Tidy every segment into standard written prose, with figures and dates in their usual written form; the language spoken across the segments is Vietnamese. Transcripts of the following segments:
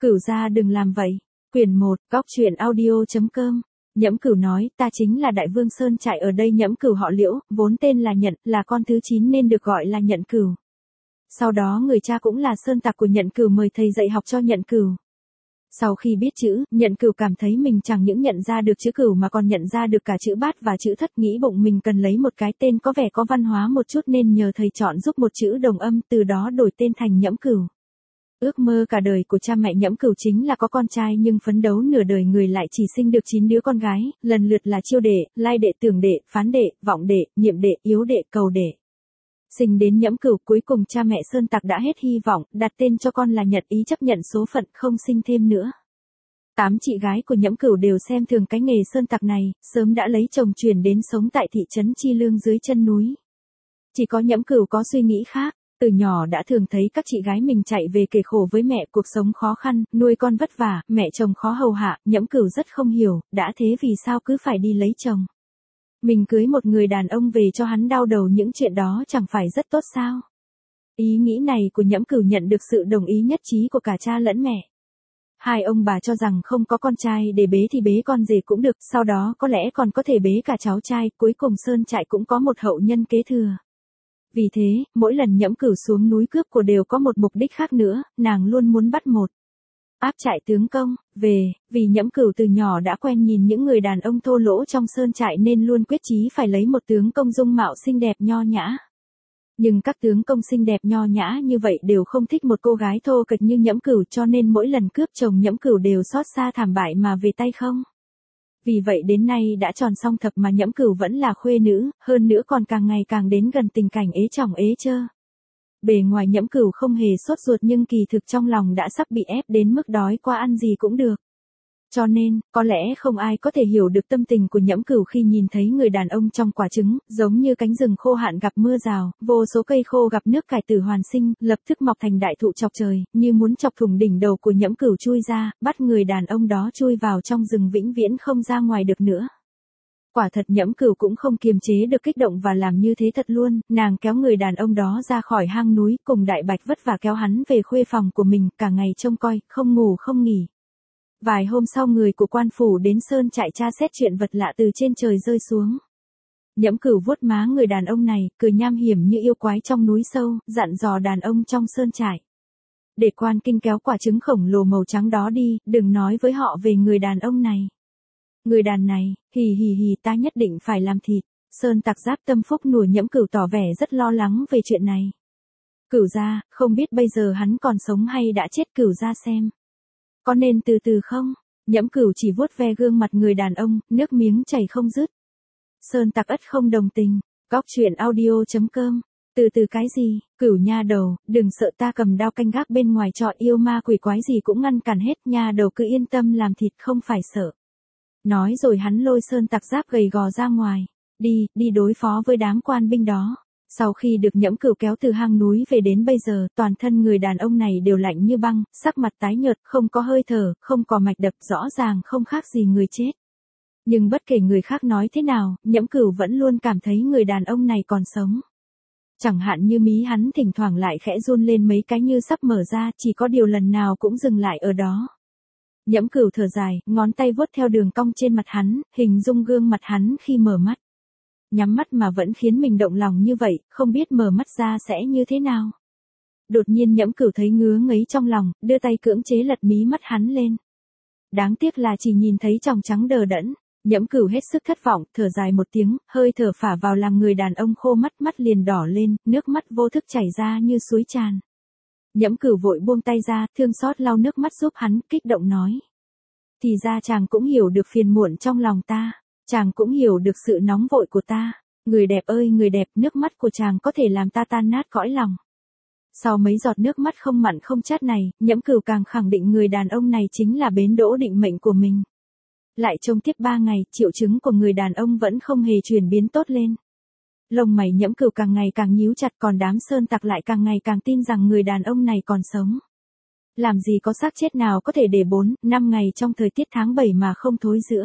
Cửu gia đừng làm vậy. Quyển 1, Góc truyện audio.com. Nhẫm Cửu nói, ta chính là đại vương Sơn Trại ở đây. Nhẫm Cửu họ Liễu, vốn tên là Nhận, là con thứ 9 nên được gọi là Nhận Cửu. Sau đó người cha cũng là Sơn Tặc của Nhận Cửu mời thầy dạy học cho Nhận Cửu. Sau khi biết chữ, Nhận Cửu cảm thấy mình chẳng những nhận ra được chữ Cửu mà còn nhận ra được cả chữ Bát và chữ Thất, nghĩ bụng mình cần lấy một cái tên có vẻ có văn hóa một chút nên nhờ thầy chọn giúp một chữ đồng âm, từ đó đổi tên thành Nhẫm Cửu. Ước mơ cả đời của cha mẹ Nhẫm Cửu chính là có con trai, nhưng phấn đấu nửa đời người lại chỉ sinh được 9 đứa con gái, lần lượt là Chiêu đệ, Lai đệ, Tưởng đệ, Phán đệ, Vọng đệ, Nhiệm đệ, Yếu đệ, Cầu đệ. Sinh đến Nhẫm Cửu, cuối cùng cha mẹ Sơn Tặc đã hết hy vọng, đặt tên cho con là Nhật, ý chấp nhận số phận không sinh thêm nữa. 8 chị gái của Nhẫm Cửu đều xem thường cái nghề Sơn Tặc này, sớm đã lấy chồng chuyển đến sống tại thị trấn Chi Lương dưới chân núi. Chỉ có Nhẫm Cửu có suy nghĩ khác. Từ nhỏ đã thường thấy các chị gái mình chạy về kể khổ với mẹ, cuộc sống khó khăn, nuôi con vất vả, mẹ chồng khó hầu hạ. Nhẫm Cửu rất không hiểu, đã thế vì sao cứ phải đi lấy chồng. Mình cưới một người đàn ông về cho hắn đau đầu, những chuyện đó chẳng phải rất tốt sao? Ý nghĩ này của Nhẫm Cửu nhận được sự đồng ý nhất trí của cả cha lẫn mẹ. Hai ông bà cho rằng không có con trai để bế thì bế con rể cũng được, sau đó có lẽ còn có thể bế cả cháu trai, cuối cùng Sơn Trại cũng có một hậu nhân kế thừa. Vì thế, mỗi lần Nhẫm Cửu xuống núi cướp của đều có một mục đích khác nữa, nàng luôn muốn bắt một áp trại tướng công về, vì Nhẫm Cửu từ nhỏ đã quen nhìn những người đàn ông thô lỗ trong Sơn Trại nên luôn quyết chí phải lấy một tướng công dung mạo xinh đẹp nho nhã. Nhưng các tướng công xinh đẹp nho nhã như vậy đều không thích một cô gái thô kệch như Nhẫm Cửu, cho nên mỗi lần cướp chồng Nhẫm Cửu đều xót xa thảm bại mà về tay không. Vì vậy đến nay đã tròn song thập mà Nhẫm Cửu vẫn là khuê nữ, hơn nữa còn càng ngày càng đến gần tình cảnh ế chồng ế chơ. Bề ngoài Nhẫm Cửu không hề sốt ruột nhưng kỳ thực trong lòng đã sắp bị ép đến mức đói qua ăn gì cũng được. Cho nên, có lẽ không ai có thể hiểu được tâm tình của Nhẫm Cửu khi nhìn thấy người đàn ông trong quả trứng, giống như cánh rừng khô hạn gặp mưa rào, vô số cây khô gặp nước cải tử hoàn sinh, lập tức mọc thành đại thụ chọc trời, như muốn chọc thủng đỉnh đầu của Nhẫm Cửu chui ra, bắt người đàn ông đó chui vào trong rừng vĩnh viễn không ra ngoài được nữa. Quả thật Nhẫm Cửu cũng không kiềm chế được kích động và làm như thế thật luôn, nàng kéo người đàn ông đó ra khỏi hang núi, cùng Đại Bạch vất vả kéo hắn về khuê phòng của mình, cả ngày trông coi, không ngủ không nghỉ. Vài hôm sau người của quan phủ đến Sơn Trại tra xét chuyện vật lạ từ trên trời rơi xuống. Nhẫm Cửu vuốt má người đàn ông này, cười nham hiểm như yêu quái trong núi sâu, dặn dò đàn ông trong Sơn Trại. Để quan kinh kéo quả trứng khổng lồ màu trắng đó đi, đừng nói với họ về người đàn ông này. Người đàn này, hì hì hì, ta nhất định phải làm thịt. Sơn Tặc Giáp Tâm Phúc nùa Nhẫm Cửu tỏ vẻ rất lo lắng về chuyện này. Cửu gia, không biết bây giờ hắn còn sống hay đã chết, Cửu gia xem. Có nên từ từ không? Nhẫm Cửu chỉ vuốt ve gương mặt người đàn ông, nước miếng chảy không dứt. Sơn Tặc ất không đồng tình. Góc truyện audio.com. Từ từ cái gì? Cửu nha đầu, đừng sợ, ta cầm đao canh gác bên ngoài trọ, yêu ma quỷ quái gì cũng ngăn cản hết, nha đầu cứ yên tâm làm thịt, không phải sợ. Nói rồi hắn lôi Sơn Tặc Giáp gầy gò ra ngoài. Đi đối phó với đám quan binh đó. Sau khi được Nhẫm Cửu kéo từ hang núi về đến bây giờ, toàn thân người đàn ông này đều lạnh như băng, sắc mặt tái nhợt, không có hơi thở, không có mạch đập, rõ ràng không khác gì người chết. Nhưng bất kể người khác nói thế nào, Nhẫm Cửu vẫn luôn cảm thấy người đàn ông này còn sống. Chẳng hạn như mí hắn thỉnh thoảng lại khẽ run lên mấy cái như sắp mở ra, chỉ có điều lần nào cũng dừng lại ở đó. Nhẫm Cửu thở dài, ngón tay vuốt theo đường cong trên mặt hắn, hình dung gương mặt hắn khi mở mắt. Nhắm mắt mà vẫn khiến mình động lòng như vậy, không biết mở mắt ra sẽ như thế nào. Đột nhiên Nhẫm Cửu thấy ngứa ngấy trong lòng, đưa tay cưỡng chế lật mí mắt hắn lên. Đáng tiếc là chỉ nhìn thấy tròng trắng đờ đẫn. Nhẫm Cửu hết sức thất vọng, thở dài một tiếng, hơi thở phả vào làm người đàn ông khô mắt, mắt liền đỏ lên, nước mắt vô thức chảy ra như suối tràn. Nhẫm Cửu vội buông tay ra, thương xót lau nước mắt giúp hắn, kích động nói. Thì ra chàng cũng hiểu được phiền muộn trong lòng ta. Chàng cũng hiểu được sự nóng vội của ta. Người đẹp ơi người đẹp, nước mắt của chàng có thể làm ta tan nát cõi lòng. Sau mấy giọt nước mắt không mặn không chát này, Nhẫm Cửu càng khẳng định người đàn ông này chính là bến đỗ định mệnh của mình. Lại trông tiếp 3 ngày, triệu chứng của người đàn ông vẫn không hề chuyển biến tốt lên. Lông mày Nhẫm Cửu càng ngày càng nhíu chặt, còn đám Sơn Tặc lại càng ngày càng tin rằng người đàn ông này còn sống. Làm gì có xác chết nào có thể để 4-5 ngày trong thời tiết tháng 7 mà không thối rữa.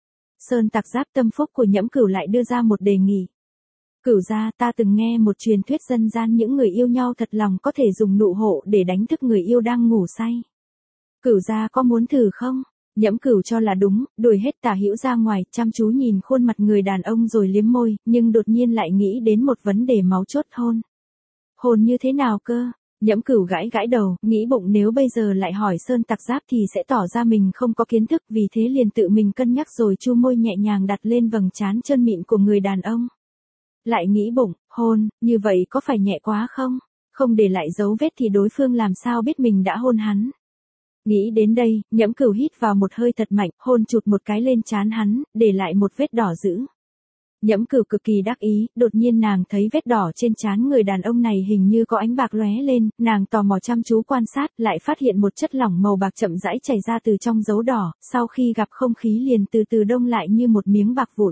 Sơn Tặc Giáp Tâm Phúc của Nhẫm Cửu lại đưa ra một đề nghị. Cửu gia, ta từng nghe một truyền thuyết dân gian những người yêu nhau thật lòng có thể dùng nụ hộ để đánh thức người yêu đang ngủ say. Cửu gia có muốn thử không? Nhẫm Cửu cho là đúng, đuổi hết Tả Hữu ra ngoài, chăm chú nhìn khuôn mặt người đàn ông rồi liếm môi, nhưng đột nhiên lại nghĩ đến một vấn đề máu chốt hôn. Hôn như thế nào cơ? Nhẫm Cửu gãi gãi đầu, nghĩ bụng nếu bây giờ lại hỏi Sơn Tặc Giáp thì sẽ tỏ ra mình không có kiến thức, vì thế liền tự mình cân nhắc rồi chu môi nhẹ nhàng đặt lên vầng trán trơn mịn của người đàn ông. Lại nghĩ bụng, hôn, như vậy có phải nhẹ quá không? Không để lại dấu vết thì đối phương làm sao biết mình đã hôn hắn. Nghĩ đến đây, Nhẫm Cửu hít vào một hơi thật mạnh, hôn chụt một cái lên trán hắn, để lại một vết đỏ dữ. Nhẫm Cửu cực kỳ đắc ý, đột nhiên nàng thấy vết đỏ trên trán người đàn ông này hình như có ánh bạc lóe lên, nàng tò mò chăm chú quan sát, lại phát hiện một chất lỏng màu bạc chậm rãi chảy ra từ trong dấu đỏ, sau khi gặp không khí liền từ từ đông lại như một miếng bạc vụn.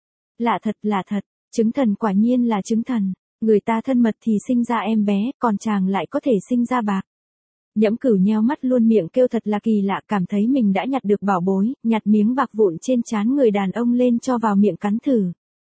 Lạ thật, chứng thần quả nhiên là chứng thần, người ta thân mật thì sinh ra em bé, còn chàng lại có thể sinh ra bạc. Nhẫm Cửu nheo mắt luôn miệng kêu thật là kỳ lạ, cảm thấy mình đã nhặt được bảo bối, nhặt miếng bạc vụn trên trán người đàn ông lên cho vào miệng cắn thử.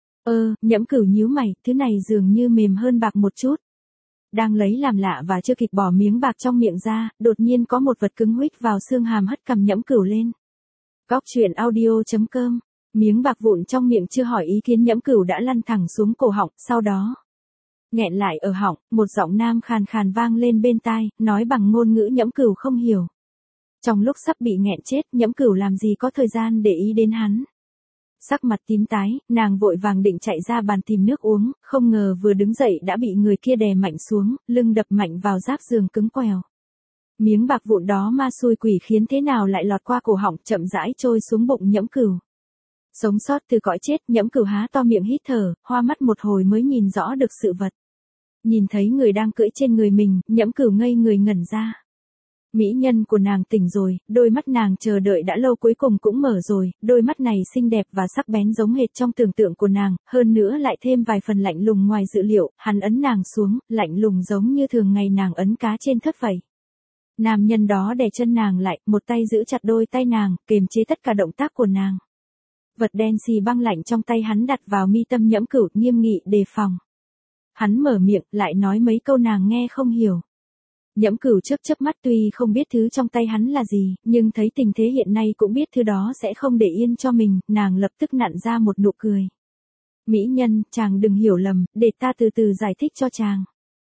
Nhẫm Cửu nhíu mày, thứ này dường như mềm hơn bạc một chút. Đang lấy làm lạ và chưa kịp bỏ miếng bạc trong miệng ra, đột nhiên có một vật cứng huých vào xương hàm hất cằm Nhẫm Cửu lên. Góc truyện audio.com. Miếng bạc vụn trong miệng chưa hỏi ý kiến Nhẫm Cửu đã lăn thẳng xuống cổ họng, sau đó nghẹn lại ở họng, một giọng nam khàn khàn vang lên bên tai, nói bằng ngôn ngữ Nhẫm Cửu không hiểu. Trong lúc sắp bị nghẹn chết, Nhẫm Cửu làm gì có thời gian để ý đến hắn. Sắc mặt tím tái, nàng vội vàng định chạy ra bàn tìm nước uống, không ngờ vừa đứng dậy đã bị người kia đè mạnh xuống, lưng đập mạnh vào giáp giường cứng quèo. Miếng bạc vụn đó ma xui quỷ khiến thế nào lại lọt qua cổ họng, chậm rãi trôi xuống bụng Nhẫm Cửu. Sống sót từ cõi chết, Nhẫm Cửu há to miệng hít thở, hoa mắt một hồi mới nhìn rõ được sự vật. Nhìn thấy người đang cưỡi trên người mình, Nhẫm Cửu ngây người ngẩn ra. Mỹ nhân của nàng tỉnh rồi, đôi mắt nàng chờ đợi đã lâu cuối cùng cũng mở rồi, đôi mắt này xinh đẹp và sắc bén giống hệt trong tưởng tượng của nàng, hơn nữa lại thêm vài phần lạnh lùng ngoài dự liệu, hắn ấn nàng xuống, lạnh lùng giống như thường ngày nàng ấn cá trên thớt vậy. Nam nhân đó đè chân nàng lại, một tay giữ chặt đôi tay nàng, kềm chế tất cả động tác của nàng. Vật đen xì băng lạnh trong tay hắn đặt vào mi tâm Nhẫm Cửu, nghiêm nghị đề phòng. Hắn mở miệng, lại nói mấy câu nàng nghe không hiểu. Nhẫm Cửu chớp mắt, tuy không biết thứ trong tay hắn là gì, nhưng thấy tình thế hiện nay cũng biết thứ đó sẽ không để yên cho mình, nàng lập tức nặn ra một nụ cười. Mỹ nhân, chàng đừng hiểu lầm, để ta từ từ giải thích cho chàng.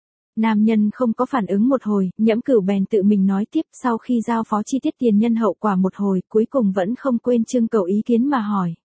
Nam nhân không có phản ứng một hồi, Nhẫm Cửu bèn tự mình nói tiếp, sau khi giao phó chi tiết tiền nhân hậu quả một hồi, cuối cùng vẫn không quên trưng cầu ý kiến mà hỏi.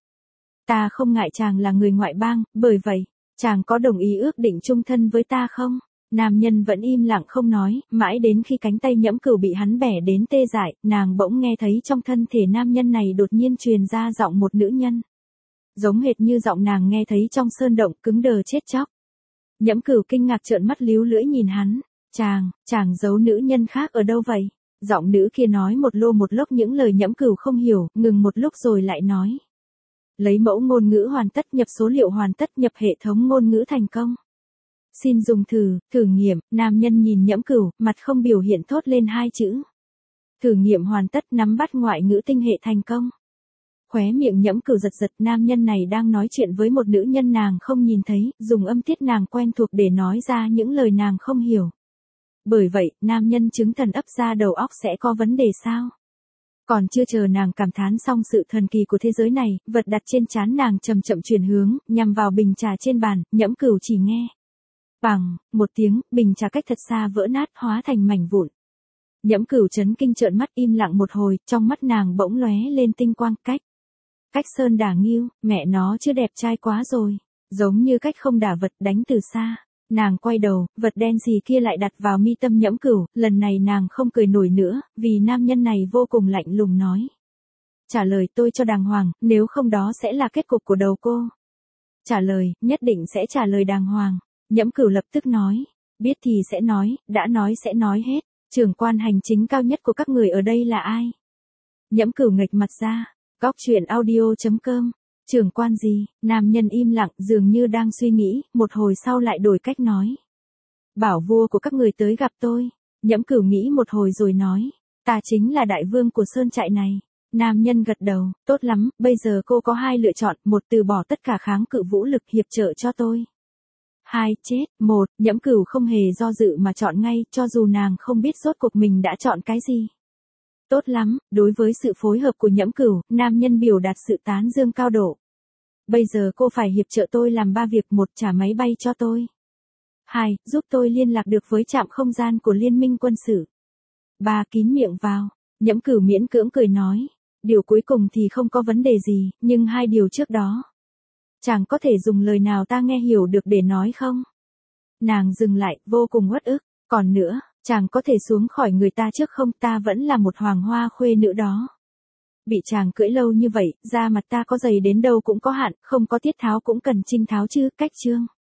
Ta không ngại chàng là người ngoại bang, bởi vậy, chàng có đồng ý ước định chung thân với ta không? Nam nhân vẫn im lặng không nói, mãi đến khi cánh tay Nhẫm Cửu bị hắn bẻ đến tê dại, nàng bỗng nghe thấy trong thân thể nam nhân này đột nhiên truyền ra giọng một nữ nhân. Giống hệt như giọng nàng nghe thấy trong sơn động, cứng đờ chết chóc. Nhẫm Cửu kinh ngạc trợn mắt líu lưỡi nhìn hắn, chàng giấu nữ nhân khác ở đâu vậy? Giọng nữ kia nói một lô một lốc những lời Nhẫm Cửu không hiểu, ngừng một lúc rồi lại nói. Lấy mẫu ngôn ngữ hoàn tất, nhập số liệu hoàn tất, nhập hệ thống ngôn ngữ thành công. Xin dùng thử nghiệm, nam nhân nhìn Nhẫm Cửu, mặt không biểu hiện thốt lên hai chữ. Thử nghiệm hoàn tất, nắm bắt ngoại ngữ tinh hệ thành công. Khóe miệng Nhẫm Cửu giật giật, nam nhân này đang nói chuyện với một nữ nhân nàng không nhìn thấy, dùng âm tiết nàng quen thuộc để nói ra những lời nàng không hiểu. Bởi vậy, nam nhân chứng thần ấp ra đầu óc sẽ có vấn đề sao? Còn chưa chờ nàng cảm thán xong sự thần kỳ của thế giới này, vật đặt trên trán nàng chậm chậm chuyển hướng, nhằm vào bình trà trên bàn, Nhẫm Cửu chỉ nghe. Bằng, một tiếng, bình trà cách thật xa vỡ nát hóa thành mảnh vụn. Nhẫm Cửu chấn kinh trợn mắt im lặng một hồi, trong mắt nàng bỗng lóe lên tinh quang, cách sơn đả ngưu, mẹ nó chứ đẹp trai quá rồi. Giống như cách không đả vật đánh từ xa. Nàng quay đầu, vật đen xì kia lại đặt vào mi tâm Nhẫm Cửu, lần này nàng không cười nổi nữa, vì nam nhân này vô cùng lạnh lùng nói. Trả lời tôi cho đàng hoàng, nếu không đó sẽ là kết cục của đầu cô. Trả lời, nhất định sẽ trả lời đàng hoàng. Nhẫm Cửu lập tức nói, biết thì sẽ nói, đã nói sẽ nói hết, trưởng quan hành chính cao nhất của các người ở đây là ai? Nhẫm Cửu nghệch mặt ra, góc truyện audio.com, trưởng quan gì? Nam nhân im lặng, dường như đang suy nghĩ, một hồi sau lại đổi cách nói. Bảo vua của các người tới gặp tôi. Nhẫm Cửu nghĩ một hồi rồi nói, ta chính là đại vương của sơn trại này. Nam nhân gật đầu, tốt lắm, bây giờ cô có hai lựa chọn, một từ bỏ tất cả kháng cự vũ lực hiệp trợ cho tôi. Hai, chết, một, Nhẫm Cửu không hề do dự mà chọn ngay, cho dù nàng không biết rốt cuộc mình đã chọn cái gì. Tốt lắm, đối với sự phối hợp của Nhẫm Cửu, nam nhân biểu đạt sự tán dương cao độ. Bây giờ cô phải hiệp trợ tôi làm 3 việc: 1. Trả máy bay cho tôi. 2. Giúp tôi liên lạc được với trạm không gian của Liên minh quân sự. 3. Kín miệng vào. Nhẫm Cửu miễn cưỡng cười nói. Điều cuối cùng thì không có vấn đề gì, nhưng 2 điều trước đó. Chàng có thể dùng lời nào ta nghe hiểu được để nói không? Nàng dừng lại, vô cùng uất ức. Còn nữa, chàng có thể xuống khỏi người ta trước không? Ta vẫn là một hoàng hoa khuê nữ đó. Bị chàng cưỡi lâu như vậy, da mặt ta có dày đến đâu cũng có hạn, không có tiết tháo cũng cần trinh tháo chứ. Cách chương